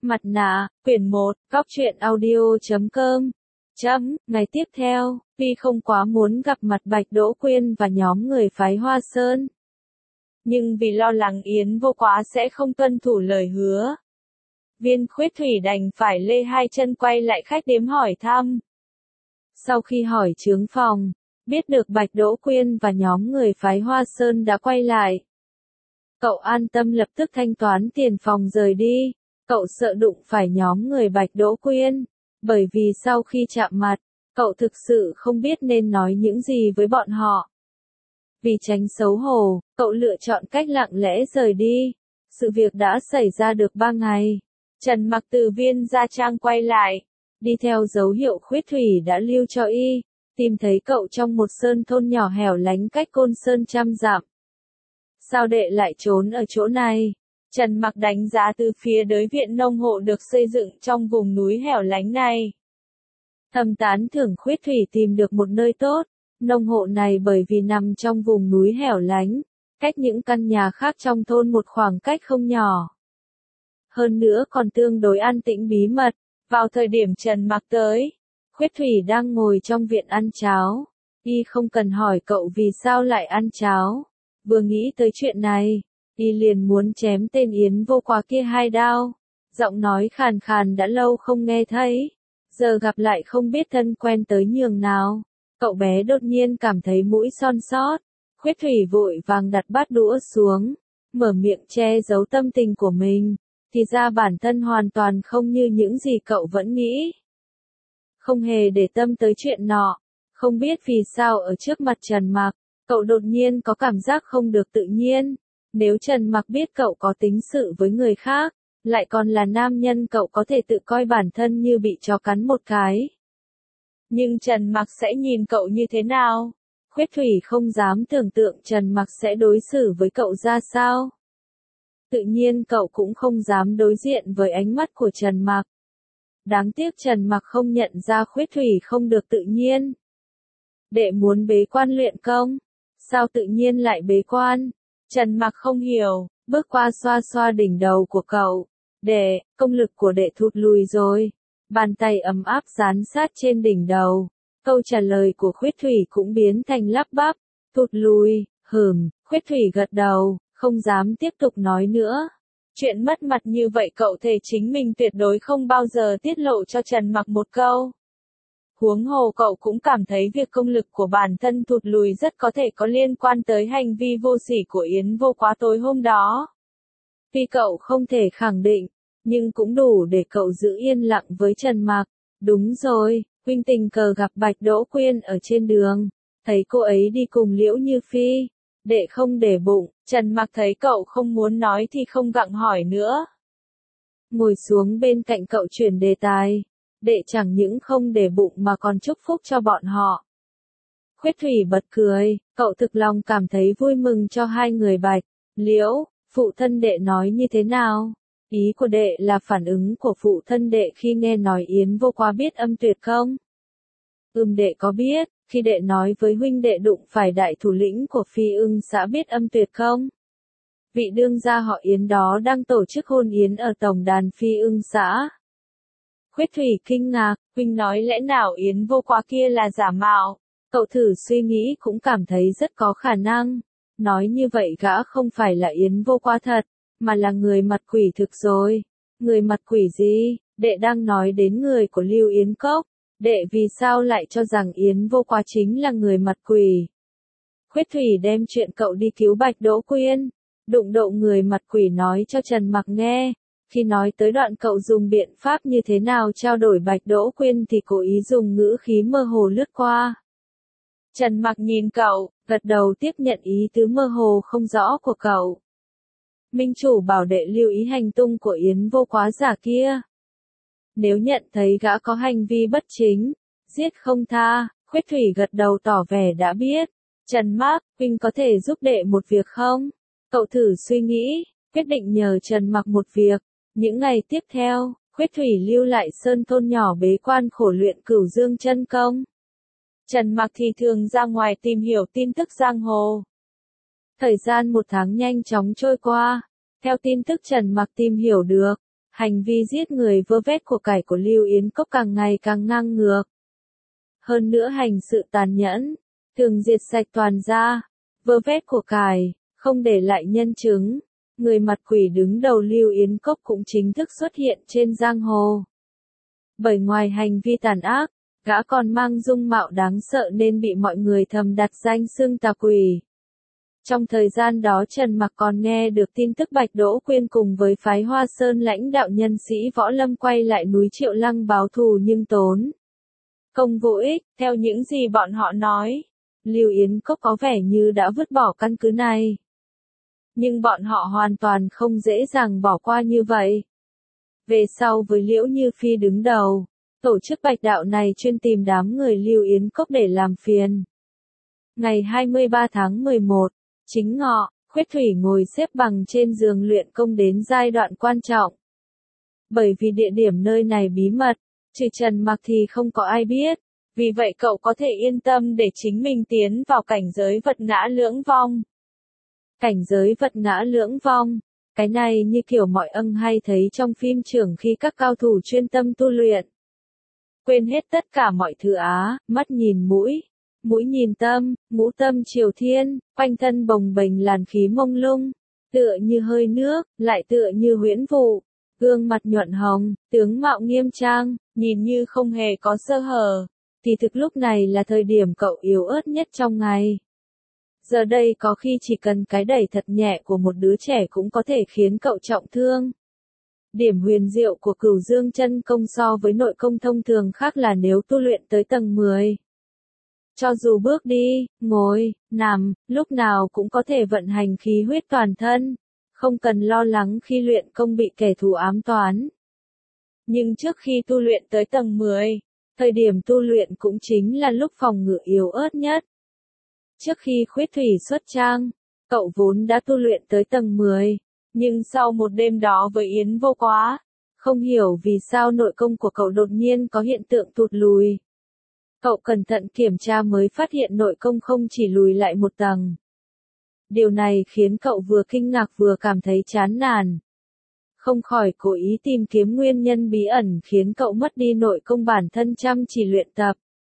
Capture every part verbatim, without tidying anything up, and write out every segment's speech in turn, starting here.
Mặt nạ, quyển một, góc truyện audio chấm com. Chấm, ngày tiếp theo, tuy không quá muốn gặp mặt Bạch Đỗ Quyên và nhóm người phái Hoa Sơn. Nhưng vì lo lắng Yến Vô Quá sẽ không tuân thủ lời hứa. Viên Khuyết Thủy đành phải lê hai chân quay lại khách điếm hỏi thăm. Sau khi hỏi chướng phòng, biết được Bạch Đỗ Quyên và nhóm người phái Hoa Sơn đã quay lại. Cậu an tâm lập tức thanh toán tiền phòng rời đi. Cậu sợ đụng phải nhóm người Bạch Đỗ Quyên, bởi vì sau khi chạm mặt, cậu thực sự không biết nên nói những gì với bọn họ. Vì tránh xấu hổ, cậu lựa chọn cách lặng lẽ rời đi. Sự việc đã xảy ra được ba ngày. Trần Mặc từ Viên Gia Trang quay lại, đi theo dấu hiệu Khuyết Thủy đã lưu cho y, tìm thấy cậu trong một sơn thôn nhỏ hẻo lánh cách Côn Sơn trăm dặm. Sao đệ lại trốn ở chỗ này? Trần Mặc đánh giá từ phía đối viện nông hộ được xây dựng trong vùng núi hẻo lánh này. Thầm tán thưởng Khuyết Thủy tìm được một nơi tốt. Nông hộ này bởi vì nằm trong vùng núi hẻo lánh, cách những căn nhà khác trong thôn một khoảng cách không nhỏ. Hơn nữa còn tương đối an tĩnh bí mật. Vào thời điểm Trần Mặc tới, Khuyết Thủy đang ngồi trong viện ăn cháo. Y không cần hỏi cậu vì sao lại ăn cháo. Vừa nghĩ tới chuyện này, y liền muốn chém tên Yến Vô Quá kia hai đao. Giọng nói khàn khàn đã lâu không nghe thấy. Giờ gặp lại không biết thân quen tới nhường nào. Cậu bé đột nhiên cảm thấy mũi son sót. Khuyết Thủy vội vàng đặt bát đũa xuống, mở miệng che giấu tâm tình của mình. Thì ra bản thân hoàn toàn không như những gì cậu vẫn nghĩ. Không hề để tâm tới chuyện nọ. Không biết vì sao ở trước mặt Trần Mặc, cậu đột nhiên có cảm giác không được tự nhiên. Nếu Trần Mặc biết cậu có tính sự với người khác, lại còn là nam nhân, cậu có thể tự coi bản thân như bị chó cắn một cái. Nhưng Trần Mặc sẽ nhìn cậu như thế nào? Khuyết Thủy không dám tưởng tượng Trần Mặc sẽ đối xử với cậu ra sao. Tự nhiên cậu cũng không dám đối diện với ánh mắt của Trần Mặc. Đáng tiếc Trần Mặc không nhận ra Khuyết Thủy không được tự nhiên. Đệ muốn bế quan luyện công. Sao tự nhiên lại bế quan? Trần Mặc không hiểu, bước qua xoa xoa đỉnh đầu của cậu. Đệ, công lực của đệ thụt lùi rồi. Bàn tay ấm áp dán sát trên đỉnh đầu. Câu trả lời của Khuyết Thủy cũng biến thành lắp bắp. Thụt lùi, hừm, Khuyết Thủy gật đầu, không dám tiếp tục nói nữa. Chuyện mất mặt như vậy cậu thề chính mình tuyệt đối không bao giờ tiết lộ cho Trần Mặc một câu. Huống hồ cậu cũng cảm thấy việc công lực của bản thân thụt lùi rất có thể có liên quan tới hành vi vô sỉ của Yến Vô Quá tối hôm đó. Tuy cậu không thể khẳng định, nhưng cũng đủ để cậu giữ yên lặng với Trần Mặc. Đúng rồi, huynh tình cờ gặp Bạch Đỗ Quyên ở trên đường, thấy cô ấy đi cùng Liễu Như Phi. Đệ không để bụng. Trần Mặc thấy cậu không muốn nói thì không gặng hỏi nữa. Ngồi xuống bên cạnh cậu chuyển đề tài. Đệ chẳng những không để bụng mà còn chúc phúc cho bọn họ. Khuyết Thủy bật cười, cậu thực lòng cảm thấy vui mừng cho hai người Bạch, Liễu. Phụ thân đệ nói như thế nào? Ý của đệ là phản ứng của phụ thân đệ khi nghe nói Yến Vô Quá biết âm tuyệt không? Ừm, đệ có biết. Khi đệ nói với huynh đệ đụng phải đại thủ lĩnh của Phi Ưng xã biết âm tuyệt không? Vị đương gia họ Yến đó đang tổ chức hôn yến ở tổng đàn Phi Ưng xã. Khuyết Thủy kinh ngạc, huynh nói lẽ nào Yến Vô Quá kia là giả mạo? Cậu thử suy nghĩ cũng cảm thấy rất có khả năng. Nói như vậy gã không phải là Yến Vô Quá thật, mà là người mặt quỷ thực rồi. Người mặt quỷ gì? Đệ đang nói đến người của Lưu Yến Cốc. Đệ vì sao lại cho rằng Yến Vô Quá chính là người mặt quỷ? Khuyết Thủy đem chuyện cậu đi cứu Bạch Đỗ Quyên, đụng độ người mặt quỷ nói cho Trần Mặc nghe. Khi nói tới đoạn cậu dùng biện pháp như thế nào trao đổi Bạch Đỗ Quyên thì cố ý dùng ngữ khí mơ hồ lướt qua. Trần Mặc nhìn cậu, gật đầu tiếp nhận ý tứ mơ hồ không rõ của cậu. Minh chủ bảo đệ lưu ý hành tung của Yến Vô Quá giả kia. Nếu nhận thấy gã có hành vi bất chính, giết không tha. Khuyết Thủy gật đầu tỏ vẻ đã biết. Trần Mặc, huynh có thể giúp đệ một việc không? Cậu thử suy nghĩ, quyết định nhờ Trần Mặc một việc. Những ngày tiếp theo, Khuyết Thủy lưu lại sơn thôn nhỏ bế quan khổ luyện Cửu Dương chân công. Trần Mặc thì thường ra ngoài tìm hiểu tin tức giang hồ. Thời gian một tháng nhanh chóng trôi qua. Theo tin tức Trần Mặc tìm hiểu được, Hành vi giết người vơ vét của cải của Lưu Yến Cốc càng ngày càng ngang ngược. Hơn nữa hành sự tàn nhẫn, thường diệt sạch toàn gia, vơ vét của cải, không để lại nhân chứng. Người mặt quỷ đứng đầu Lưu Yến Cốc cũng chính thức xuất hiện trên giang hồ. Bởi ngoài hành vi tàn ác, gã còn mang dung mạo đáng sợ nên bị mọi người thầm đặt danh xưng tà quỷ. Trong thời gian đó Trần Mặc còn nghe được tin tức Bạch Đỗ Quyên cùng với phái Hoa Sơn lãnh đạo nhân sĩ võ lâm quay lại núi Triệu Lăng báo thù nhưng tốn công vô ích. Theo những gì bọn họ nói, Lưu Yến Cốc có vẻ như đã vứt bỏ căn cứ này. Nhưng bọn họ hoàn toàn không dễ dàng bỏ qua như vậy. Về sau với Liễu Như Phi đứng đầu, tổ chức Bạch Đạo này chuyên tìm đám người Lưu Yến Cốc để làm phiền. Ngày hai mươi ba tháng mười một, chính ngọ, Khuyết Thủy ngồi xếp bằng trên giường luyện công đến giai đoạn quan trọng. Bởi vì địa điểm nơi này bí mật, trừ Trần Mặc thì không có ai biết, vì vậy cậu có thể yên tâm để chính mình tiến vào cảnh giới vật ngã lưỡng vong. Cảnh giới vật ngã lưỡng vong, cái này như kiểu mọi âng hay thấy trong phim trưởng khi các cao thủ chuyên tâm tu luyện. Quên hết tất cả mọi thứ á, mắt nhìn mũi, mũi nhìn tâm, ngũ tâm triều thiên, quanh thân bồng bềnh làn khí mông lung, tựa như hơi nước, lại tựa như huyễn vụ, gương mặt nhuận hồng, tướng mạo nghiêm trang, nhìn như không hề có sơ hở, thì thực lúc này là thời điểm cậu yếu ớt nhất trong ngày. Giờ đây có khi chỉ cần cái đẩy thật nhẹ của một đứa trẻ cũng có thể khiến cậu trọng thương. Điểm huyền diệu của Cửu Dương chân công so với nội công thông thường khác là nếu tu luyện tới tầng mười. Cho dù bước đi, ngồi, nằm, lúc nào cũng có thể vận hành khí huyết toàn thân, không cần lo lắng khi luyện công bị kẻ thù ám toán. Nhưng trước khi tu luyện tới tầng mười, thời điểm tu luyện cũng chính là lúc phòng ngự yếu ớt nhất. Trước khi Khuyết Thủy xuất trang, cậu vốn đã tu luyện tới tầng mười, nhưng sau một đêm đó với Yến Vô Quá, không hiểu vì sao nội công của cậu đột nhiên có hiện tượng tụt lùi. Cậu cẩn thận kiểm tra mới phát hiện nội công không chỉ lùi lại một tầng. Điều này khiến cậu vừa kinh ngạc vừa cảm thấy chán nản. Không khỏi cố ý tìm kiếm nguyên nhân bí ẩn khiến cậu mất đi nội công bản thân chăm chỉ luyện tập.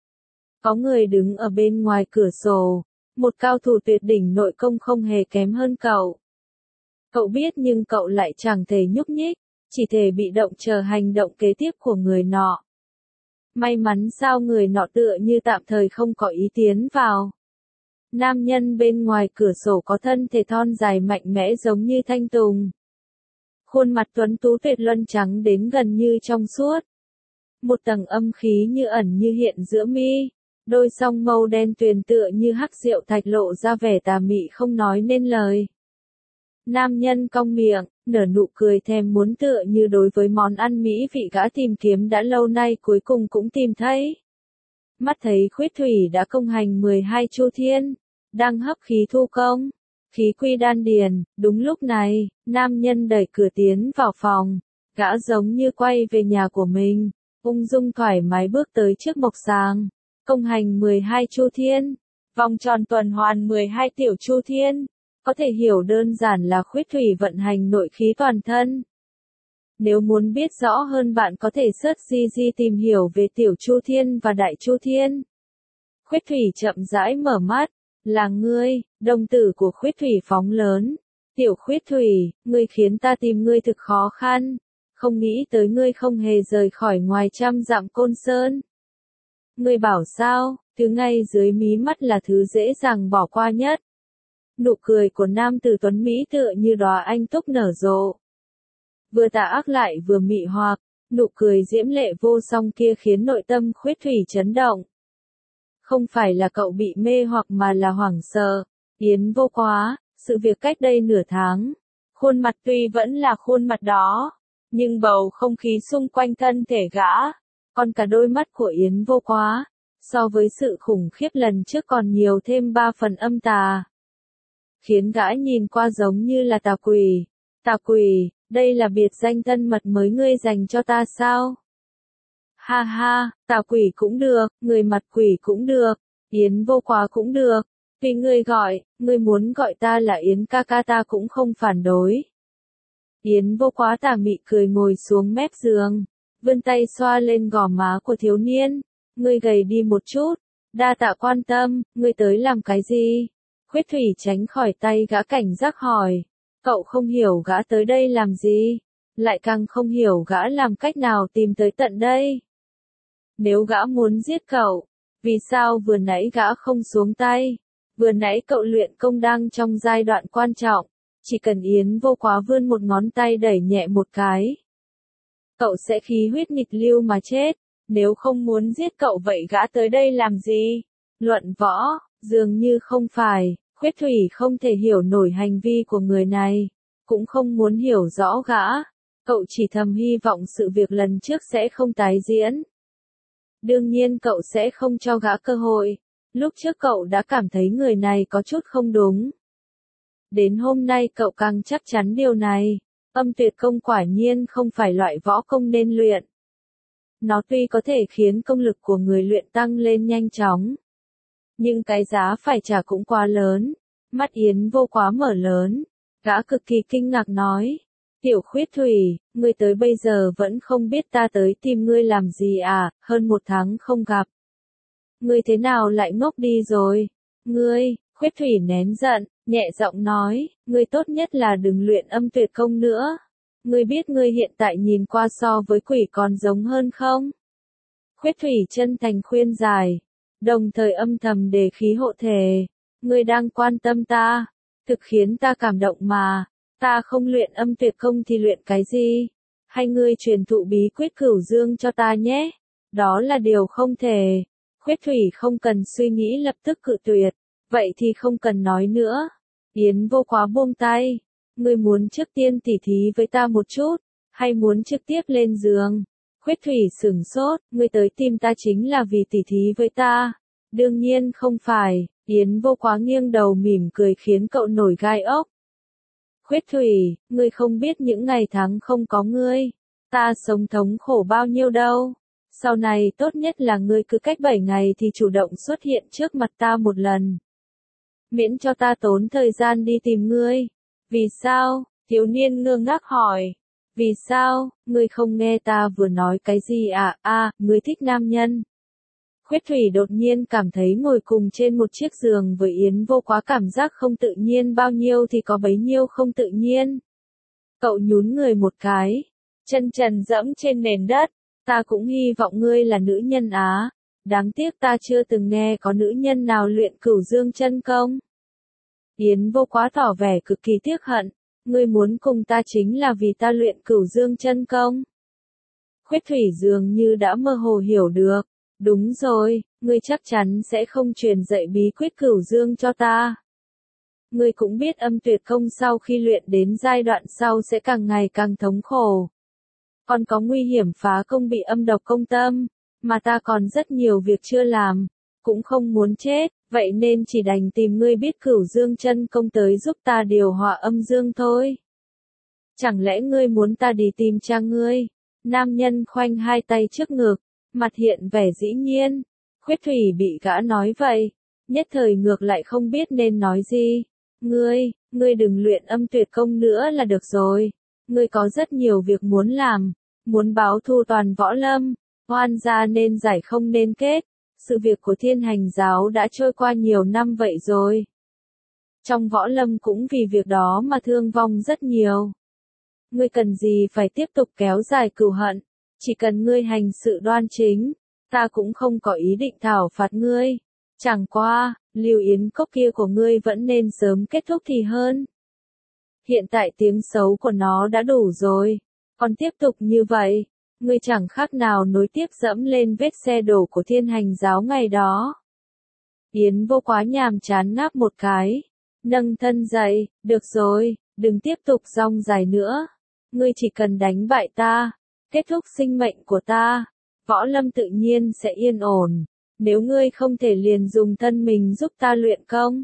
Có người đứng ở bên ngoài cửa sổ, một cao thủ tuyệt đỉnh nội công không hề kém hơn cậu. Cậu biết nhưng cậu lại chẳng thể nhúc nhích, chỉ thể bị động chờ hành động kế tiếp của người nọ. May mắn sao người nọ tựa như tạm thời không có ý tiến vào. Nam nhân bên ngoài cửa sổ có thân thể thon dài mạnh mẽ giống như thanh tùng. Khuôn mặt tuấn tú tuyệt luân trắng đến gần như trong suốt. Một tầng âm khí như ẩn như hiện giữa mi, đôi song mâu đen tuyền tựa như hắc rượu thạch lộ ra vẻ tà mị không nói nên lời. Nam nhân cong miệng, nở nụ cười thèm muốn tựa như đối với món ăn mỹ vị gã tìm kiếm đã lâu nay cuối cùng cũng tìm thấy. Mắt thấy Khuyết Thủy đã công hành mười hai chu thiên, đang hấp khí thu công, khí quy đan điền, đúng lúc này, nam nhân đẩy cửa tiến vào phòng, gã giống như quay về nhà của mình, ung dung thoải mái bước tới trước mộc sàng, công hành mười hai chu thiên, vòng tròn tuần hoàn mười hai tiểu chu thiên. Có thể hiểu đơn giản là Khuyết Thủy vận hành nội khí toàn thân. Nếu muốn biết rõ hơn bạn có thể search gi gi tìm hiểu về Tiểu Chu Thiên và Đại Chu Thiên. Khuyết Thủy chậm rãi mở mắt, là ngươi, đồng tử của Khuyết Thủy phóng lớn. Tiểu Khuyết Thủy, ngươi khiến ta tìm ngươi thực khó khăn, không nghĩ tới ngươi không hề rời khỏi ngoài trăm dặm Côn Sơn. Ngươi bảo sao, thứ ngay dưới mí mắt là thứ dễ dàng bỏ qua nhất. Nụ cười của nam tử tuấn Mỹ tựa như đóa anh túc nở rộ. Vừa tà ác lại vừa mị hoặc, nụ cười diễm lệ vô song kia khiến nội tâm Khuyết Thủy chấn động. Không phải là cậu bị mê hoặc mà là hoảng sợ. Yến Vô Quá, sự việc cách đây nửa tháng. Khuôn mặt tuy vẫn là khuôn mặt đó, nhưng bầu không khí xung quanh thân thể gã, còn cả đôi mắt của Yến Vô Quá, so với sự khủng khiếp lần trước còn nhiều thêm ba phần âm tà. Khiến gã nhìn qua giống như là tà quỷ. Tà quỷ, đây là biệt danh thân mật mới ngươi dành cho ta sao? Ha ha, tà quỷ cũng được, người mặt quỷ cũng được, Yến Vô Quá cũng được. Vì ngươi gọi, ngươi muốn gọi ta là Yến ca ca ta cũng không phản đối. Yến vô quá tà mị cười ngồi xuống mép giường, vươn tay xoa lên gò má của thiếu niên. Ngươi gầy đi một chút, đa tạ quan tâm, ngươi tới làm cái gì? Khuyết Thủy tránh khỏi tay gã cảnh giác hỏi. Cậu không hiểu gã tới đây làm gì, lại càng không hiểu gã làm cách nào tìm tới tận đây. Nếu gã muốn giết cậu, vì sao vừa nãy gã không xuống tay? Vừa nãy cậu luyện công đang trong giai đoạn quan trọng, chỉ cần Yến vô quá vươn một ngón tay đẩy nhẹ một cái, cậu sẽ khí huyết nghịch lưu mà chết. Nếu không muốn giết cậu vậy gã tới đây làm gì? Luận võ, dường như không phải. Khuyết Thủy không thể hiểu nổi hành vi của người này, cũng không muốn hiểu rõ gã. Cậu chỉ thầm hy vọng sự việc lần trước sẽ không tái diễn. Đương nhiên cậu sẽ không cho gã cơ hội. Lúc trước cậu đã cảm thấy người này có chút không đúng. Đến hôm nay cậu càng chắc chắn điều này. Âm tuyệt công quả nhiên không phải loại võ công nên luyện. Nó tuy có thể khiến công lực của người luyện tăng lên nhanh chóng, nhưng cái giá phải trả cũng quá lớn. Mắt Yến vô quá mở lớn, gã cực kỳ kinh ngạc nói. Tiểu Khuyết Thủy, ngươi tới bây giờ vẫn không biết ta tới tìm ngươi làm gì à, hơn một tháng không gặp. Ngươi thế nào lại ngốc đi rồi? Ngươi, Khuyết Thủy nén giận, nhẹ giọng nói, ngươi tốt nhất là đừng luyện âm tuyệt công nữa. Ngươi biết ngươi hiện tại nhìn qua so với quỷ còn giống hơn không? Khuyết Thủy chân thành khuyên giải, đồng thời âm thầm đề khí hộ thể. Ngươi đang quan tâm ta, thực khiến ta cảm động mà. Ta không luyện âm tuyệt công thì luyện cái gì? Hay ngươi truyền thụ bí quyết cửu dương cho ta nhé? Đó là điều không thể. Khuyết Thủy không cần suy nghĩ lập tức cự tuyệt. Vậy thì không cần nói nữa. Yến vô quá buông tay. Ngươi muốn trước tiên tỉ thí với ta một chút, hay muốn trực tiếp lên giường? Khuyết Thủy sửng sốt, ngươi tới tìm ta chính là vì tỉ thí với ta. Đương nhiên không phải. Yến vô quá nghiêng đầu mỉm cười khiến cậu nổi gai ốc. Khuyết Thủy, ngươi không biết những ngày tháng không có ngươi, ta sống thống khổ bao nhiêu đâu. Sau này tốt nhất là ngươi cứ cách bảy ngày thì chủ động xuất hiện trước mặt ta một lần. Miễn cho ta tốn thời gian đi tìm ngươi. Vì sao? Thiếu niên ngơ ngác hỏi. Vì sao? Ngươi không nghe ta vừa nói cái gì à? À, ngươi thích nam nhân. Khuyết Thủy đột nhiên cảm thấy ngồi cùng trên một chiếc giường với Yến vô quá cảm giác không tự nhiên bao nhiêu thì có bấy nhiêu không tự nhiên. Cậu nhún người một cái, chân trần dẫm trên nền đất. Ta cũng hy vọng ngươi là nữ nhân á. Đáng tiếc ta chưa từng nghe có nữ nhân nào luyện cửu dương chân công. Yến vô quá tỏ vẻ cực kỳ tiếc hận. Ngươi muốn cùng ta chính là vì ta luyện cửu dương chân công. Khuyết Thủy dường như đã mơ hồ hiểu được. Đúng rồi, ngươi chắc chắn sẽ không truyền dạy bí quyết cửu dương cho ta. Ngươi cũng biết âm tuyệt công sau khi luyện đến giai đoạn sau sẽ càng ngày càng thống khổ. Còn có nguy hiểm phá công bị âm độc công tâm, mà ta còn rất nhiều việc chưa làm, cũng không muốn chết, vậy nên chỉ đành tìm ngươi biết cửu dương chân công tới giúp ta điều hòa âm dương thôi. Chẳng lẽ ngươi muốn ta đi tìm cha ngươi? Nam nhân khoanh hai tay trước ngực, mặt hiện vẻ dĩ nhiên. Khuyết Thủy bị gã nói vậy, nhất thời ngược lại không biết nên nói gì. Ngươi, ngươi đừng luyện âm tuyệt công nữa là được rồi. Ngươi có rất nhiều việc muốn làm, muốn báo thù toàn võ lâm, oan gia nên giải không nên kết. Sự việc của Thiên Hành giáo đã trôi qua nhiều năm vậy rồi. Trong võ lâm cũng vì việc đó mà thương vong rất nhiều. Ngươi cần gì phải tiếp tục kéo dài cừu hận, chỉ cần ngươi hành sự đoan chính, ta cũng không có ý định thảo phạt ngươi. Chẳng qua, Lưu Yến Cốc kia của ngươi vẫn nên sớm kết thúc thì hơn. Hiện tại tiếng xấu của nó đã đủ rồi, còn tiếp tục như vậy, ngươi chẳng khác nào nối tiếp dẫm lên vết xe đổ của Thiên Hành giáo ngày đó. Yến vô quá nhàm chán ngáp một cái, nâng thân dậy, được rồi, đừng tiếp tục rong dài nữa. Ngươi chỉ cần đánh bại ta, kết thúc sinh mệnh của ta, võ lâm tự nhiên sẽ yên ổn. Nếu ngươi không thể liền dùng thân mình giúp ta luyện công,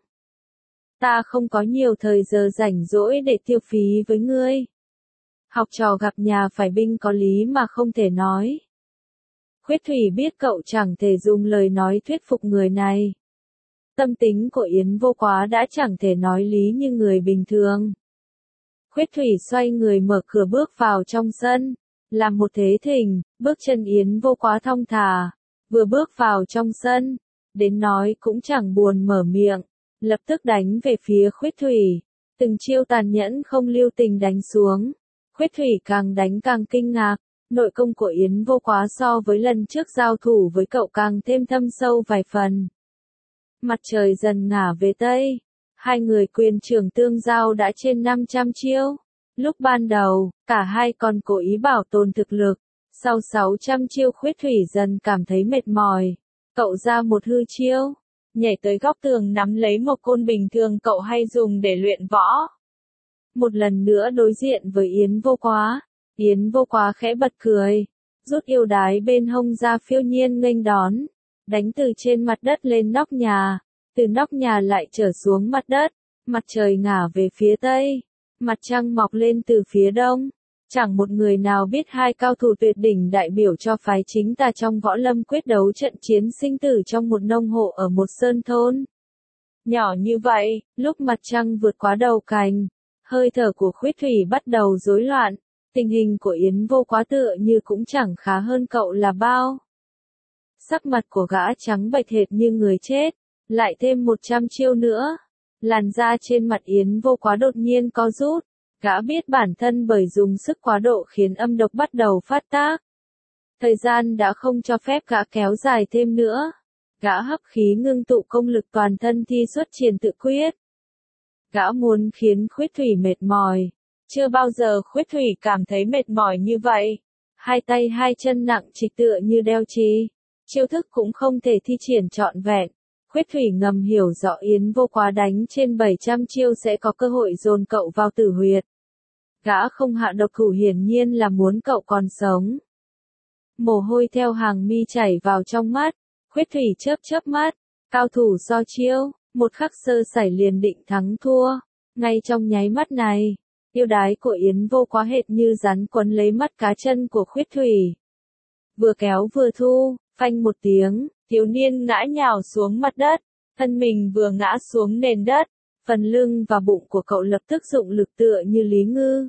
ta không có nhiều thời giờ rảnh rỗi để tiêu phí với ngươi. Học trò gặp nhà phải binh có lý mà không thể nói. Khuyết Thủy biết cậu chẳng thể dùng lời nói thuyết phục người này. Tâm tính của Yến vô quá đã chẳng thể nói lý như người bình thường. Khuyết Thủy xoay người mở cửa bước vào trong sân, làm một thế thình, bước chân Yến Vô Quá thong thả, vừa bước vào trong sân, đến nói cũng chẳng buồn mở miệng, lập tức đánh về phía Khuyết Thủy, từng chiêu tàn nhẫn không lưu tình đánh xuống. Khuyết Thủy càng đánh càng kinh ngạc, nội công của Yến Vô Quá so với lần trước giao thủ với cậu càng thêm thâm sâu vài phần. Mặt trời dần ngả về Tây, hai người quyền trưởng tương giao đã trên năm trăm chiêu. Lúc ban đầu, cả hai còn cố ý bảo tồn thực lực, sau sáu trăm chiêu Khuyết Thủy dần cảm thấy mệt mỏi. Cậu ra một hư chiêu, nhảy tới góc tường nắm lấy một côn bình thường cậu hay dùng để luyện võ. Một lần nữa đối diện với Yến Vô Quá, Yến Vô Quá khẽ bật cười, rút yêu đái bên hông ra phiêu nhiên nghênh đón, đánh từ trên mặt đất lên nóc nhà, từ nóc nhà lại trở xuống mặt đất, mặt trời ngả về phía tây, mặt trăng mọc lên từ phía đông. Chẳng một người nào biết hai cao thủ tuyệt đỉnh đại biểu cho phái chính tà trong võ lâm quyết đấu trận chiến sinh tử trong một nông hộ ở một sơn thôn. Nhỏ như vậy, lúc mặt trăng vượt qua đầu cành, hơi thở của Khuyết Thủy bắt đầu rối loạn, tình hình của Yến Vô Quá tựa như cũng chẳng khá hơn cậu là bao. Sắc mặt của gã trắng bệch hệt như người chết, lại thêm một trăm chiêu nữa. Làn da trên mặt Yến Vô Quá đột nhiên co rút, gã biết bản thân bởi dùng sức quá độ khiến âm độc bắt đầu phát tác. Thời gian đã không cho phép gã kéo dài thêm nữa. Gã hấp khí ngưng tụ công lực toàn thân thi xuất triển tự quyết. Gã muốn khiến Khuyết Thủy mệt mỏi. Chưa bao giờ Khuyết Thủy cảm thấy mệt mỏi như vậy. Hai tay hai chân nặng trịch tựa như đeo chì. Chiêu thức cũng không thể thi triển trọn vẹn. Khuyết Thủy ngầm hiểu rõ Yến Vô Quá đánh trên bảy trăm chiêu sẽ có cơ hội dồn cậu vào tử huyệt. Gã không hạ độc thủ hiển nhiên là muốn cậu còn sống. Mồ hôi theo hàng mi chảy vào trong mắt. Khuyết Thủy chớp chớp mắt. Cao thủ so chiêu, một khắc sơ sẩy liền định thắng thua. Ngay trong nháy mắt này, yêu đái của Yến Vô Quá hệt như rắn quấn lấy mắt cá chân của Khuyết Thủy. Vừa kéo vừa thu, phanh một tiếng, thiếu niên ngã nhào xuống mặt đất, thân mình vừa ngã xuống nền đất, phần lưng và bụng của cậu lập tức dụng lực tựa như lý ngư.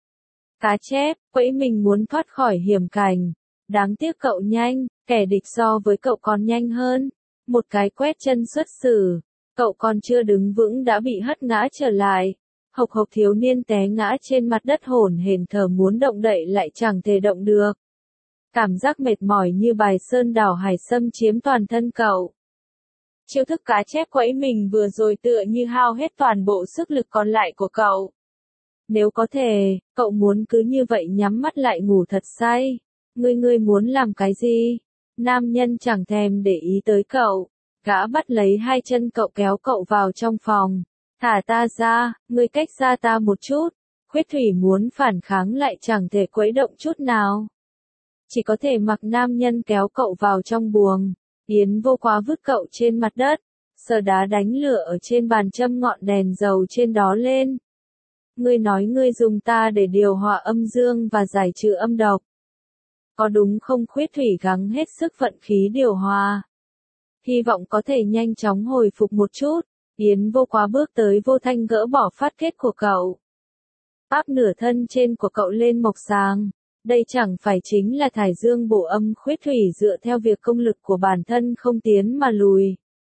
Cá chép, quẫy mình muốn thoát khỏi hiểm cảnh. Đáng tiếc cậu nhanh, kẻ địch so với cậu còn nhanh hơn. Một cái quét chân xuất xử, cậu còn chưa đứng vững đã bị hất ngã trở lại. Hộc hộc thiếu niên té ngã trên mặt đất hổn hển thở muốn động đậy lại chẳng thể động được. Cảm giác mệt mỏi như bài sơn đảo hải xâm chiếm toàn thân cậu. Chiêu thức cá chép quẫy mình vừa rồi tựa như hao hết toàn bộ sức lực còn lại của cậu. Nếu có thể, cậu muốn cứ như vậy nhắm mắt lại ngủ thật say. Ngươi ngươi muốn làm cái gì? Nam nhân chẳng thèm để ý tới cậu. Gã bắt lấy hai chân cậu kéo cậu vào trong phòng. Thả ta ra, ngươi cách xa ta một chút. Khuyết Thủy muốn phản kháng lại chẳng thể quấy động chút nào. Chỉ có thể mặc nam nhân kéo cậu vào trong buồng. Yến Vô Quá vứt cậu trên mặt đất. Sờ đá đánh lửa ở trên bàn châm ngọn đèn dầu trên đó lên. Ngươi nói ngươi dùng ta để điều hòa âm dương và giải trừ âm độc. Có đúng không? Khuyết Thủy gắng hết sức vận khí điều hòa. Hy vọng có thể nhanh chóng hồi phục một chút. Yến Vô Quá bước tới vô thanh gỡ bỏ phát kết của cậu. Áp nửa thân trên của cậu lên mộc sàng. Đây chẳng phải chính là thải dương bổ âm. Khuyết Thủy dựa theo việc công lực của bản thân không tiến mà lùi.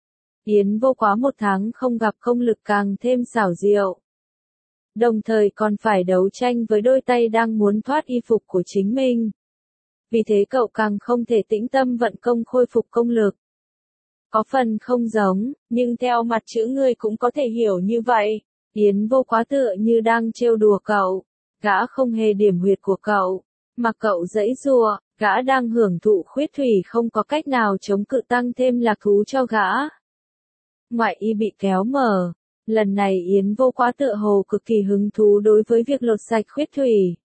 Yến Vô Quá một tháng không gặp công lực càng thêm xảo diệu. Đồng thời còn phải đấu tranh với đôi tay đang muốn thoát y phục của chính mình. Vì thế cậu càng không thể tĩnh tâm vận công khôi phục công lực. Có phần không giống, nhưng theo mặt chữ ngươi cũng có thể hiểu như vậy. Yến Vô Quá tựa như đang trêu đùa cậu. Gã không hề điểm huyệt của cậu. Mà cậu giãy giụa, gã đang hưởng thụ. Khuyết Thủy không có cách nào chống cự tăng thêm lạc thú cho gã. Ngoại y bị kéo mở. Lần này Yến Vô Quá tựa hồ cực kỳ hứng thú đối với việc lột sạch Khuyết Thủy.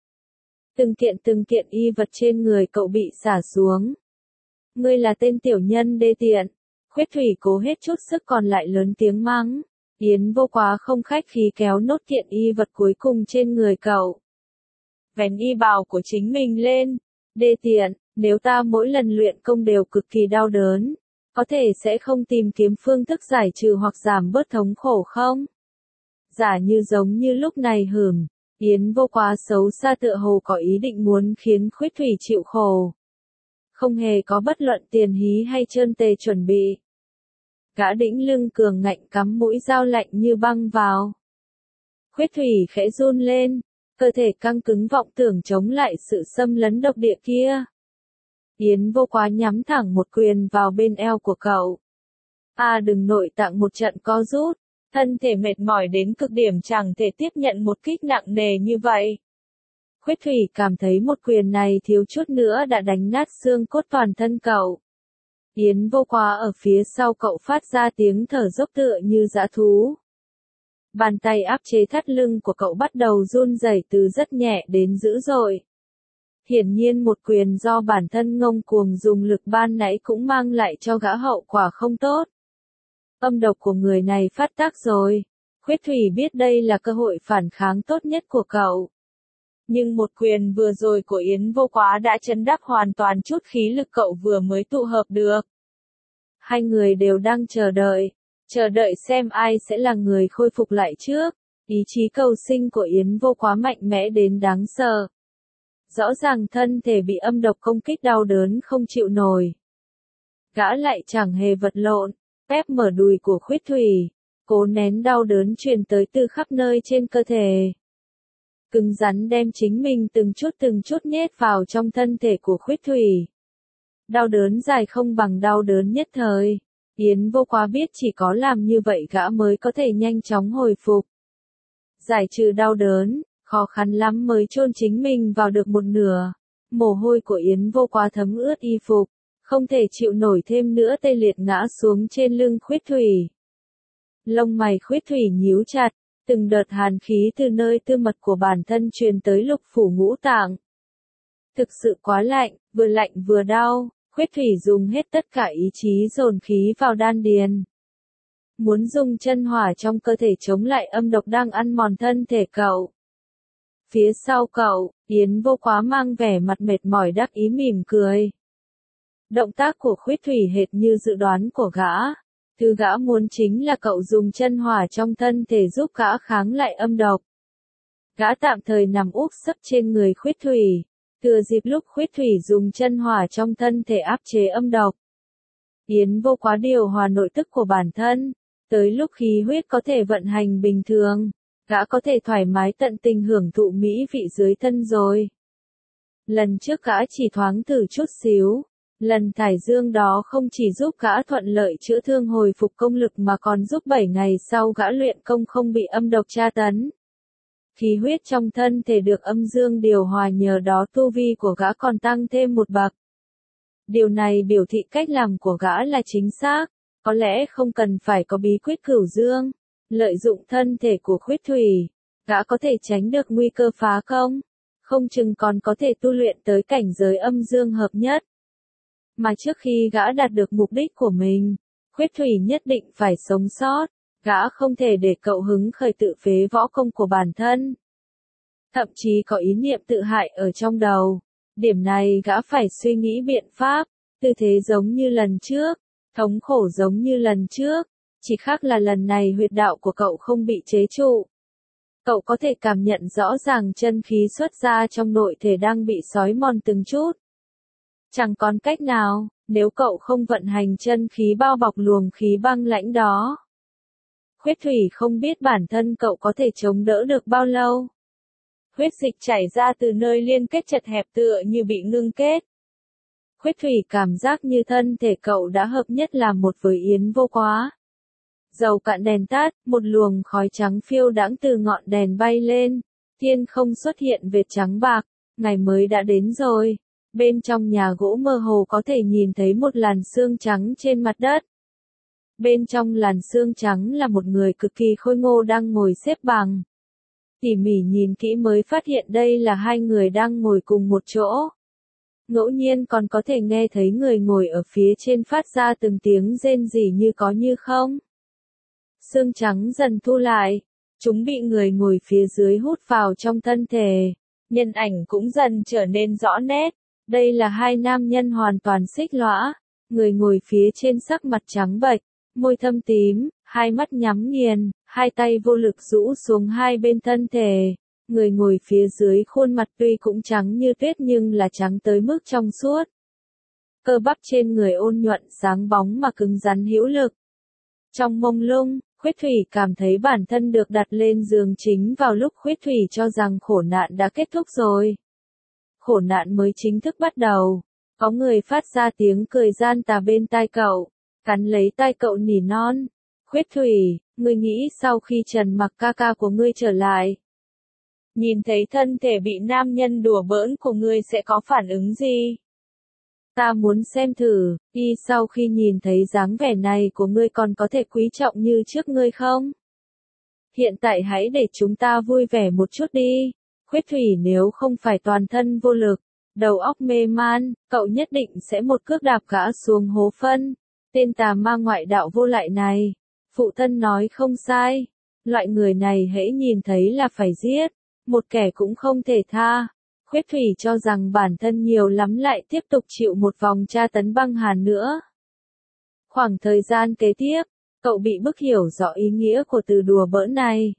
Từng kiện từng kiện y vật trên người cậu bị xả xuống. Ngươi là tên tiểu nhân đê tiện. Khuyết Thủy cố hết chút sức còn lại lớn tiếng mắng. Yến Vô Quá không khách khí kéo nốt kiện y vật cuối cùng trên người cậu. Vén y bào của chính mình lên. Đê tiện, nếu ta mỗi lần luyện công đều cực kỳ đau đớn, có thể sẽ không tìm kiếm phương thức giải trừ hoặc giảm bớt thống khổ không? Giả như giống như lúc này hửm. Yến Vô Quá xấu xa tựa hồ có ý định muốn khiến Khuyết Thủy chịu khổ. Không hề có bất luận tiền hí hay trơn tề chuẩn bị. Gã đĩnh lưng cường ngạnh cắm mũi dao lạnh như băng vào. Khuyết Thủy khẽ run lên, cơ thể căng cứng vọng tưởng chống lại sự xâm lấn độc địa kia. Yến Vô Quá nhắm thẳng một quyền vào bên eo của cậu. À đừng nội tạng một trận co rút, thân thể mệt mỏi đến cực điểm chẳng thể tiếp nhận một kích nặng nề như vậy. Khuyết Thủy cảm thấy một quyền này thiếu chút nữa đã đánh nát xương cốt toàn thân cậu. Yến Vô Quá ở phía sau cậu phát ra tiếng thở dốc tựa như dã thú. Bàn tay áp chế thắt lưng của cậu bắt đầu run rẩy từ rất nhẹ đến dữ dội. Hiển nhiên một quyền do bản thân ngông cuồng dùng lực ban nãy cũng mang lại cho gã hậu quả không tốt. Âm độc của người này phát tác rồi. Khuyết Thủy biết đây là cơ hội phản kháng tốt nhất của cậu. Nhưng một quyền vừa rồi của Yến Vô Quá đã chấn đắc hoàn toàn chút khí lực cậu vừa mới tụ hợp được. Hai người đều đang chờ đợi, chờ đợi xem ai sẽ là người khôi phục lại trước. Ý chí cầu sinh của Yến Vô Quá mạnh mẽ đến đáng sợ. Rõ ràng thân thể bị âm độc công kích đau đớn không chịu nổi. Gã lại chẳng hề vật lộn, ép mở đùi của Khuyết Thủy, cố nén đau đớn truyền tới từ khắp nơi trên cơ thể. Cứng rắn đem chính mình từng chút từng chút nhét vào trong thân thể của Khuyết Thủy. Đau đớn dài không bằng đau đớn nhất thời. Yến Vô Quá biết chỉ có làm như vậy gã mới có thể nhanh chóng hồi phục. Giải trừ đau đớn, khó khăn lắm mới chôn chính mình vào được một nửa. Mồ hôi của Yến Vô Quá thấm ướt y phục, không thể chịu nổi thêm nữa tê liệt ngã xuống trên lưng Khuyết Thủy. Lông mày Khuyết Thủy nhíu chặt, từng đợt hàn khí từ nơi tư mật của bản thân truyền tới lục phủ ngũ tạng. Thực sự quá lạnh, vừa lạnh vừa đau, Khuyết Thủy dùng hết tất cả ý chí dồn khí vào đan điền. Muốn dùng chân hỏa trong cơ thể chống lại âm độc đang ăn mòn thân thể cậu. Phía sau cậu, Yến Vô Quá mang vẻ mặt mệt mỏi đắc ý mỉm cười. Động tác của Khuyết Thủy hệt như dự đoán của gã. Thứ gã muốn chính là cậu dùng chân hỏa trong thân thể giúp gã kháng lại âm độc. Gã tạm thời nằm úp sấp trên người Khuyết Thủy, thừa dịp lúc Khuyết Thủy dùng chân hỏa trong thân thể áp chế âm độc. Yến Vô Quá điều hòa nội tức của bản thân, tới lúc khí huyết có thể vận hành bình thường, gã có thể thoải mái tận tình hưởng thụ mỹ vị dưới thân rồi. Lần trước gã chỉ thoáng thử chút xíu. Lần thải dương đó không chỉ giúp gã thuận lợi chữa thương hồi phục công lực mà còn giúp bảy ngày sau gã luyện công không bị âm độc tra tấn. Khí huyết trong thân thể được âm dương điều hòa, nhờ đó tu vi của gã còn tăng thêm một bậc. Điều này biểu thị cách làm của gã là chính xác, có lẽ không cần phải có bí quyết cửu dương. Lợi dụng thân thể của Khuyết Thủy, gã có thể tránh được nguy cơ phá công, không chừng còn có thể tu luyện tới cảnh giới âm dương hợp nhất. Mà trước khi gã đạt được mục đích của mình, Khuyết Thủy nhất định phải sống sót, gã không thể để cậu hứng khởi tự phế võ công của bản thân. Thậm chí có ý niệm tự hại ở trong đầu. Điểm này gã phải suy nghĩ biện pháp, tư thế giống như lần trước, thống khổ giống như lần trước, chỉ khác là lần này huyệt đạo của cậu không bị chế trụ. Cậu có thể cảm nhận rõ ràng chân khí xuất ra trong nội thể đang bị xói mòn từng chút. Chẳng còn cách nào, nếu cậu không vận hành chân khí bao bọc luồng khí băng lãnh đó. Khuyết Thủy không biết bản thân cậu có thể chống đỡ được bao lâu. Huyết dịch chảy ra từ nơi liên kết chật hẹp tựa như bị ngưng kết. Khuyết Thủy cảm giác như thân thể cậu đã hợp nhất làm một với Yến Vô Quá. Dầu cạn đèn tắt, một luồng khói trắng phiêu đãng từ ngọn đèn bay lên, thiên không xuất hiện vệt trắng bạc, ngày mới đã đến rồi. Bên trong nhà gỗ mơ hồ có thể nhìn thấy một làn sương trắng trên mặt đất. Bên trong làn sương trắng là một người cực kỳ khôi ngô đang ngồi xếp bằng. Tỉ mỉ nhìn kỹ mới phát hiện đây là hai người đang ngồi cùng một chỗ. Ngẫu nhiên còn có thể nghe thấy người ngồi ở phía trên phát ra từng tiếng rên rỉ như có như không. Sương trắng dần thu lại, chúng bị người ngồi phía dưới hút vào trong thân thể. Nhân ảnh cũng dần trở nên rõ nét. Đây là hai nam nhân hoàn toàn xích lõa, người ngồi phía trên sắc mặt trắng bệch, môi thâm tím, hai mắt nhắm nghiền, hai tay vô lực rũ xuống hai bên thân thể, Người ngồi phía dưới khuôn mặt tuy cũng trắng như tuyết nhưng là trắng tới mức trong suốt. Cơ bắp trên người ôn nhuận sáng bóng mà cứng rắn hữu lực. Trong mông lung, Khuyết Thủy cảm thấy bản thân được đặt lên giường chính vào lúc Khuyết Thủy cho rằng khổ nạn đã kết thúc rồi. Khổ nạn mới chính thức bắt đầu. Có người phát ra tiếng cười gian tà bên tai cậu, cắn lấy tai cậu nỉ non. Khuyết Thủy, ngươi nghĩ sau khi Trần Mặc ca ca của ngươi trở lại, nhìn thấy thân thể bị nam nhân đùa bỡn của ngươi sẽ có phản ứng gì? Ta muốn xem thử, y sau khi nhìn thấy dáng vẻ này của ngươi còn có thể quý trọng như trước ngươi không? Hiện tại hãy để chúng ta vui vẻ một chút đi. Khuyết Thủy nếu không phải toàn thân vô lực, đầu óc mê man, cậu nhất định sẽ một cước đạp gã xuống hố phân. Tên tà ma ngoại đạo vô lại này. Phụ thân nói không sai. Loại người này hễ nhìn thấy là phải giết. Một kẻ cũng không thể tha. Khuyết Thủy cho rằng bản thân nhiều lắm lại tiếp tục chịu một vòng tra tấn băng hàn nữa. Khoảng thời gian kế tiếp, cậu bị bức hiểu rõ ý nghĩa của từ đùa bỡn này.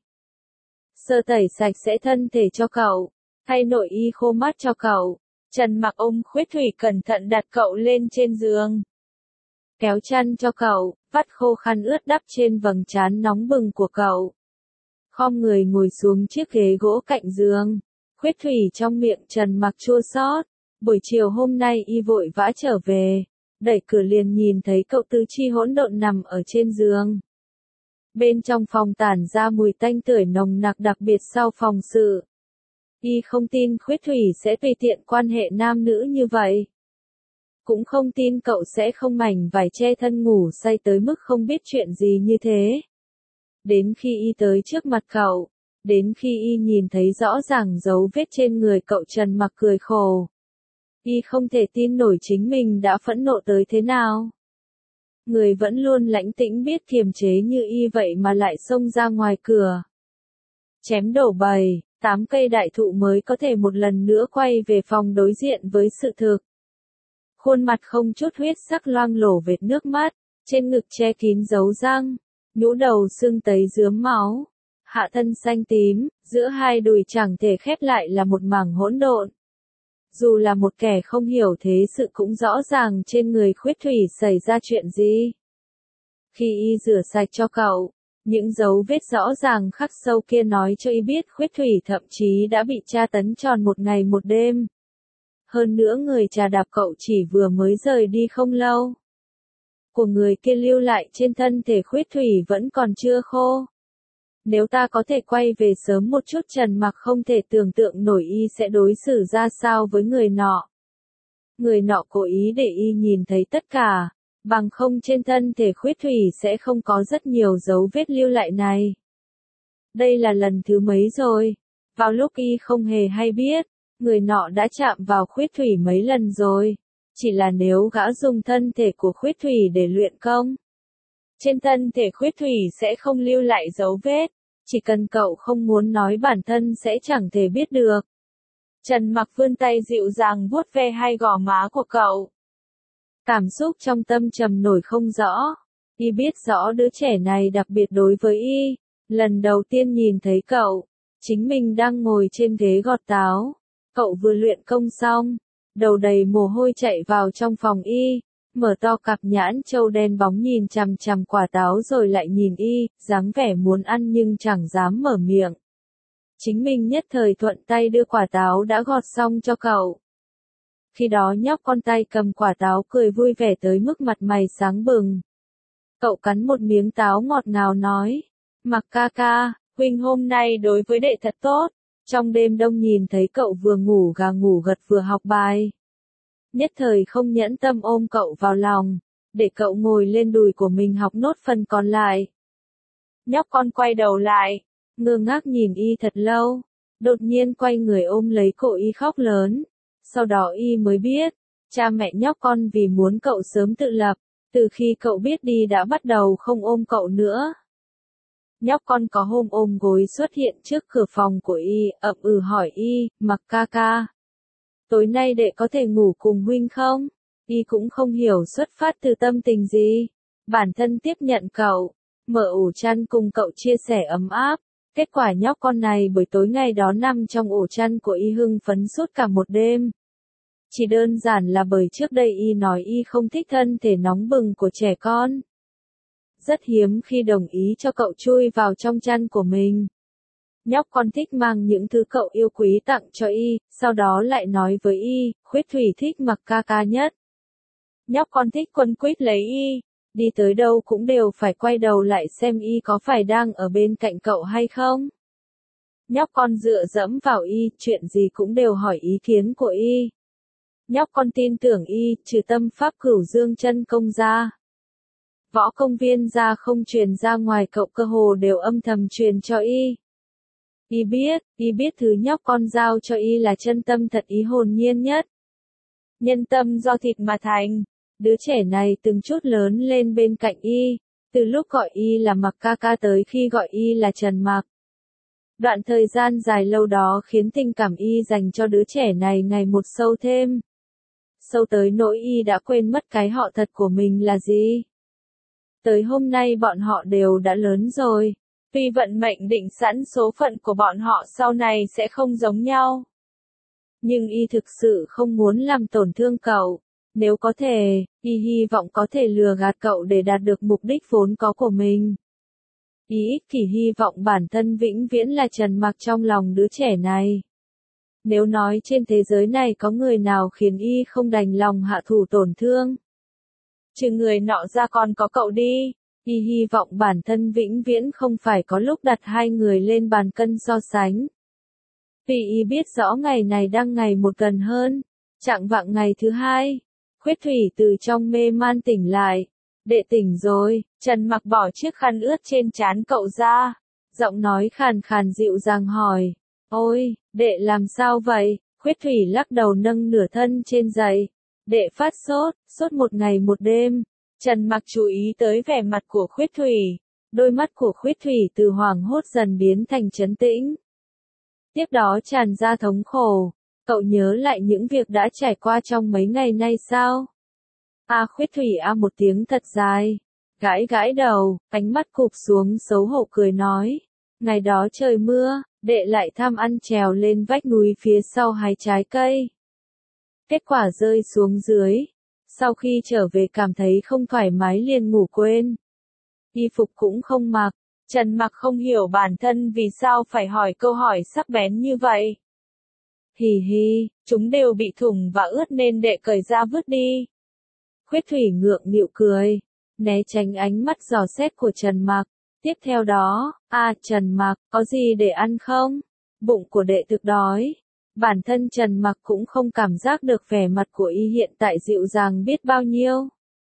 Sơ tẩy sạch sẽ thân thể cho cậu, thay nội y khô mát cho cậu. Trần Mặc ôm Khuyết Thủy cẩn thận đặt cậu lên trên giường. Kéo chăn cho cậu, vắt khô khăn ướt đắp trên vầng trán nóng bừng của cậu. Khom người ngồi xuống chiếc ghế gỗ cạnh giường. Khuyết Thủy trong miệng Trần Mặc chua xót. Buổi chiều hôm nay y vội vã trở về, đẩy cửa liền nhìn thấy cậu tứ chi hỗn độn nằm ở trên giường. Bên trong phòng tản ra mùi tanh tưởi nồng nặc đặc biệt sau phòng sự. Y không tin Khuyết Thủy sẽ tùy tiện quan hệ nam nữ như vậy. Cũng không tin cậu sẽ không mảnh vải che thân ngủ say tới mức không biết chuyện gì như thế. Đến khi y tới trước mặt cậu, đến khi y nhìn thấy rõ ràng dấu vết trên người cậu, Trần Mặc cười khổ. Y không thể tin nổi chính mình đã phẫn nộ tới thế nào. Người vẫn luôn lãnh tĩnh biết kiềm chế như y vậy mà lại xông ra ngoài cửa. Chém đổ bầy, tám cây đại thụ mới có thể một lần nữa quay về phòng đối diện với sự thực. Khuôn mặt không chút huyết sắc loang lổ vệt nước mắt, trên ngực che kín dấu răng, nhũ đầu sưng tấy rướm máu, hạ thân xanh tím, giữa hai đùi chẳng thể khép lại là một mảng hỗn độn. Dù là một kẻ không hiểu thế sự cũng rõ ràng trên người Khuyết Thủy xảy ra chuyện gì. Khi y rửa sạch cho cậu, những dấu vết rõ ràng khắc sâu kia nói cho y biết Khuyết Thủy thậm chí đã bị tra tấn tròn một ngày một đêm. Hơn nữa người trà đạp cậu chỉ vừa mới rời đi không lâu. Của người kia lưu lại trên thân thể Khuyết Thủy vẫn còn chưa khô. Nếu ta có thể quay về sớm một chút, Trần Mặc không thể tưởng tượng nổi y sẽ đối xử ra sao với người nọ. Người nọ cố ý để y nhìn thấy tất cả, bằng không trên thân thể Khuyết Thủy sẽ không có rất nhiều dấu vết lưu lại này. Đây là lần thứ mấy rồi? Vào lúc y không hề hay biết, người nọ đã chạm vào Khuyết Thủy mấy lần rồi. Chỉ là nếu gã dùng thân thể của Khuyết Thủy để luyện công, trên thân thể Khuyết Thủy sẽ không lưu lại dấu vết, chỉ cần cậu không muốn nói bản thân sẽ chẳng thể biết được. Trần Mặc vươn tay dịu dàng vuốt ve hai gò má của cậu. Cảm xúc trong tâm trầm nổi không rõ. Y biết rõ đứa trẻ này đặc biệt đối với y. Lần đầu tiên nhìn thấy cậu, chính mình đang ngồi trên ghế gọt táo. Cậu vừa luyện công xong, đầu đầy mồ hôi chạy vào trong phòng y. Mở to cặp nhãn trâu đen bóng nhìn chằm chằm quả táo rồi lại nhìn y, dáng vẻ muốn ăn nhưng chẳng dám mở miệng. Chính mình nhất thời thuận tay đưa quả táo đã gọt xong cho cậu. Khi đó nhóc con tay cầm quả táo cười vui vẻ tới mức mặt mày sáng bừng. Cậu cắn một miếng táo ngọt ngào nói, Mặc ca ca, huynh hôm nay đối với đệ thật tốt. Trong đêm đông nhìn thấy cậu vừa ngủ gà ngủ gật vừa học bài. Nhất thời không nhẫn tâm ôm cậu vào lòng, để cậu ngồi lên đùi của mình học nốt phần còn lại. Nhóc con quay đầu lại, ngơ ngác nhìn y thật lâu, đột nhiên quay người ôm lấy cổ y khóc lớn. Sau đó y mới biết, cha mẹ nhóc con vì muốn cậu sớm tự lập, từ khi cậu biết đi đã bắt đầu không ôm cậu nữa. Nhóc con có hôm ôm gối xuất hiện trước cửa phòng của y, ậm ừ hỏi y, Mặc ca ca, tối nay đệ có thể ngủ cùng huynh không? Y cũng không hiểu xuất phát từ tâm tình gì. Bản thân tiếp nhận cậu, mở ủ chăn cùng cậu chia sẻ ấm áp. Kết quả nhóc con này buổi tối ngày đó nằm trong ổ chăn của y hưng phấn suốt cả một đêm. Chỉ đơn giản là bởi trước đây y nói y không thích thân thể nóng bừng của trẻ con. Rất hiếm khi đồng ý cho cậu chui vào trong chăn của mình. Nhóc con thích mang những thứ cậu yêu quý tặng cho y, sau đó lại nói với y, Khuyết Thủy thích mặc ca ca nhất. Nhóc con thích quấn quýt lấy y, đi tới đâu cũng đều phải quay đầu lại xem y có phải đang ở bên cạnh cậu hay không. Nhóc con dựa dẫm vào y, chuyện gì cũng đều hỏi ý kiến của y. Nhóc con tin tưởng y, trừ tâm pháp cửu dương chân công ra. Võ công viên ra không truyền ra ngoài cậu cơ hồ đều âm thầm truyền cho y. Y biết, y biết thứ nhóc con giao cho y là chân tâm thật ý hồn nhiên nhất. Nhân tâm do thịt mà thành, đứa trẻ này từng chút lớn lên bên cạnh y, từ lúc gọi y là Mặc ca ca tới khi gọi y là Trần Mặc. Đoạn thời gian dài lâu đó khiến tình cảm y dành cho đứa trẻ này ngày một sâu thêm. Sâu tới nỗi y đã quên mất cái họ thật của mình là gì. Tới hôm nay bọn họ đều đã lớn rồi. Tuy vận mệnh định sẵn số phận của bọn họ sau này sẽ không giống nhau. Nhưng y thực sự không muốn làm tổn thương cậu. Nếu có thể, y hy vọng có thể lừa gạt cậu để đạt được mục đích vốn có của mình. Y ích kỷ hy vọng bản thân vĩnh viễn là Trần Mặc trong lòng đứa trẻ này. Nếu nói trên thế giới này có người nào khiến y không đành lòng hạ thủ tổn thương. Trừ người nọ ra còn có cậu đi. Y hy vọng bản thân vĩnh viễn không phải có lúc đặt hai người lên bàn cân so sánh. Vì y biết rõ ngày này đang ngày một gần hơn. Chạng vạng ngày thứ hai, Khuyết Thủy từ trong mê man tỉnh lại. Đệ tỉnh rồi, Trần Mặc bỏ chiếc khăn ướt trên trán cậu ra. Giọng nói khàn khàn dịu dàng hỏi. Ôi, đệ làm sao vậy? Khuyết Thủy lắc đầu nâng nửa thân trên dậy. Đệ phát sốt, sốt một ngày một đêm. Trần Mặc chú ý tới vẻ mặt của Khuyết Thủy. Đôi mắt của Khuyết Thủy từ hoảng hốt dần biến thành trấn tĩnh. Tiếp đó tràn ra thống khổ. Cậu nhớ lại những việc đã trải qua trong mấy ngày nay sao? A Khuyết Thủy a một tiếng thật dài. Gãi gãi đầu, ánh mắt cụp xuống xấu hổ cười nói. Ngày đó trời mưa, đệ lại tham ăn trèo lên vách núi phía sau hái trái cây. Kết quả rơi xuống dưới. Sau khi trở về cảm thấy không thoải mái liền ngủ quên. Y phục cũng không mặc. Trần Mặc không hiểu bản thân vì sao phải hỏi câu hỏi sắc bén như vậy. Hì hì, chúng đều bị thủng và ướt nên đệ cởi ra vứt đi. Khuyết Thủy ngượng nghịu cười, né tránh ánh mắt dò xét của Trần Mặc. Tiếp theo đó, à Trần Mặc, có gì để ăn không? Bụng của đệ thực đói. Bản thân Trần Mặc cũng không cảm giác được vẻ mặt của y hiện tại dịu dàng biết bao nhiêu.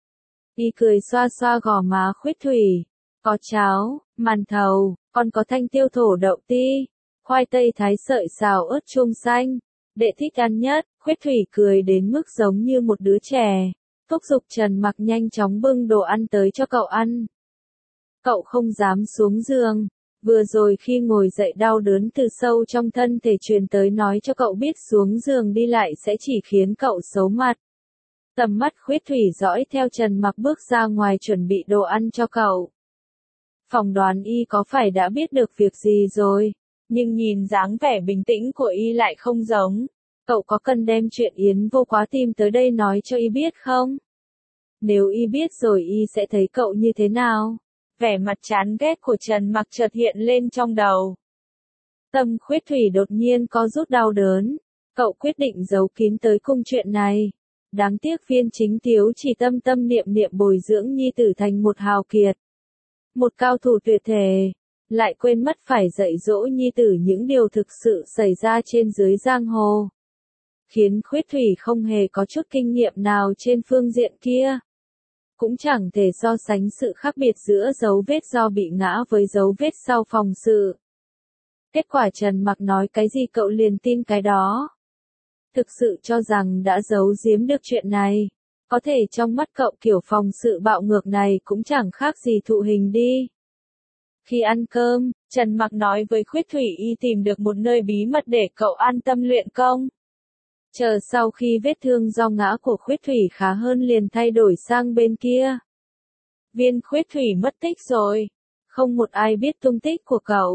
Y cười xoa xoa gò má Khuyết Thủy. Có cháo, màn thầu, còn có thanh tiêu thổ đậu ti, khoai tây thái sợi xào ớt chuông xanh. Đệ thích ăn nhất. Khuyết Thủy cười đến mức giống như một đứa trẻ. Thúc giục Trần Mặc nhanh chóng bưng đồ ăn tới cho cậu ăn. Cậu không dám xuống giường. Vừa rồi khi ngồi dậy đau đớn từ sâu trong thân thể truyền tới nói cho cậu biết xuống giường đi lại sẽ chỉ khiến cậu xấu mặt. Tầm mắt Khuyết Thủy dõi theo Trần Mặc bước ra ngoài chuẩn bị đồ ăn cho cậu. Phỏng đoán y có phải đã biết được việc gì rồi, nhưng nhìn dáng vẻ bình tĩnh của y lại không giống. Cậu có cần đem chuyện Yến Vô Quá tìm tới đây nói cho y biết không? Nếu y biết rồi y sẽ thấy cậu như thế nào? Vẻ mặt chán ghét của Trần Mặc chợt hiện lên trong đầu. Tâm Khuyết Thủy đột nhiên có rút đau đớn. Cậu quyết định giấu kín tới cung chuyện này. Đáng tiếc Viên Chính Tiếu chỉ tâm tâm niệm niệm bồi dưỡng nhi tử thành một hào kiệt. Một cao thủ tuyệt thể. Lại quên mất phải dạy dỗ nhi tử những điều thực sự xảy ra trên dưới giang hồ. Khiến Khuyết Thủy không hề có chút kinh nghiệm nào trên phương diện kia. Cũng chẳng thể so sánh sự khác biệt giữa dấu vết do bị ngã với dấu vết sau phòng sự. Kết quả Trần Mặc nói cái gì cậu liền tin cái đó. Thực sự cho rằng đã giấu giếm được chuyện này. Có thể trong mắt cậu kiểu phòng sự bạo ngược này cũng chẳng khác gì thụ hình đi. Khi ăn cơm, Trần Mặc nói với Khuyết Thủy y tìm được một nơi bí mật để cậu an tâm luyện công. Chờ sau khi vết thương do ngã của Khuyết Thủy khá hơn liền thay đổi sang bên kia. Viên Khuyết Thủy mất tích rồi. Không một ai biết tung tích của cậu.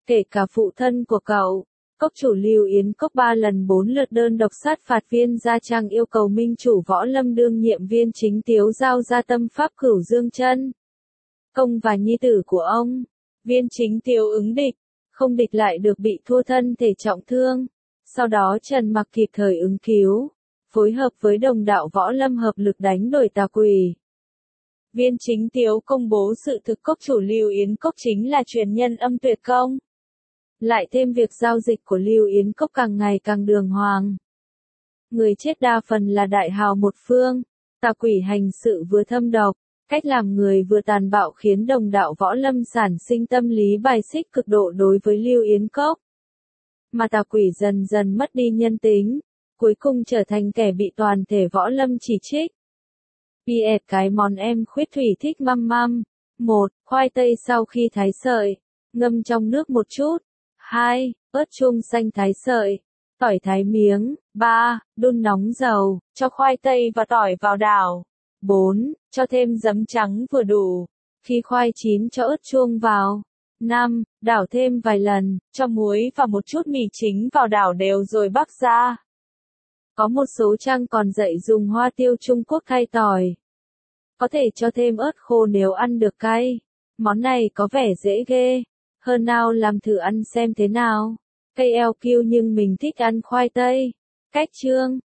kể cả phụ thân của cậu. Cốc chủ Lưu Yến Cốc ba lần bốn lượt đơn độc sát phạt viên Gia Trang yêu cầu minh chủ Võ Lâm đương nhiệm viên chính tiếu giao ra tâm pháp Cửu Dương Chân Công và nhi tử của ông. Viên chính tiếu ứng địch, không địch lại được bị thua thân thể trọng thương. Sau đó Trần Mặc kịp thời ứng cứu, phối hợp với đồng đạo Võ Lâm hợp lực đánh đuổi tà quỷ. Viên chính tiếu công bố sự thực cốc chủ Lưu Yến Cốc chính là truyền nhân âm tuyệt công. Lại thêm việc giao dịch của Lưu Yến Cốc càng ngày càng đường hoàng. Người chết đa phần là đại hào một phương, tà quỷ hành sự vừa thâm độc, cách làm người vừa tàn bạo khiến đồng đạo Võ Lâm sản sinh tâm lý bài xích cực độ đối với Lưu Yến Cốc. Mà tà quỷ dần dần mất đi nhân tính, cuối cùng trở thành kẻ bị toàn thể Võ Lâm chỉ trích. Pi ẹp cái món em khuyết thủy thích măm măm. một. Khoai tây sau khi thái sợi, ngâm trong nước một chút. hai. Ớt chuông xanh thái sợi, tỏi thái miếng. ba. Đun nóng dầu, cho khoai tây và tỏi vào đảo. bốn. Cho thêm giấm trắng vừa đủ. Khi khoai chín cho ớt chuông vào. năm. Đảo thêm vài lần, cho muối và một chút mì chính vào đảo đều rồi bắc ra. Có một số trang còn dạy dùng hoa tiêu Trung Quốc thay tỏi. Có thể cho thêm ớt khô nếu ăn được cay. Món này có vẻ dễ ghê. Hơn nào làm thử ăn xem thế nào. Cây eo kiêu nhưng mình thích ăn khoai tây. Cách chương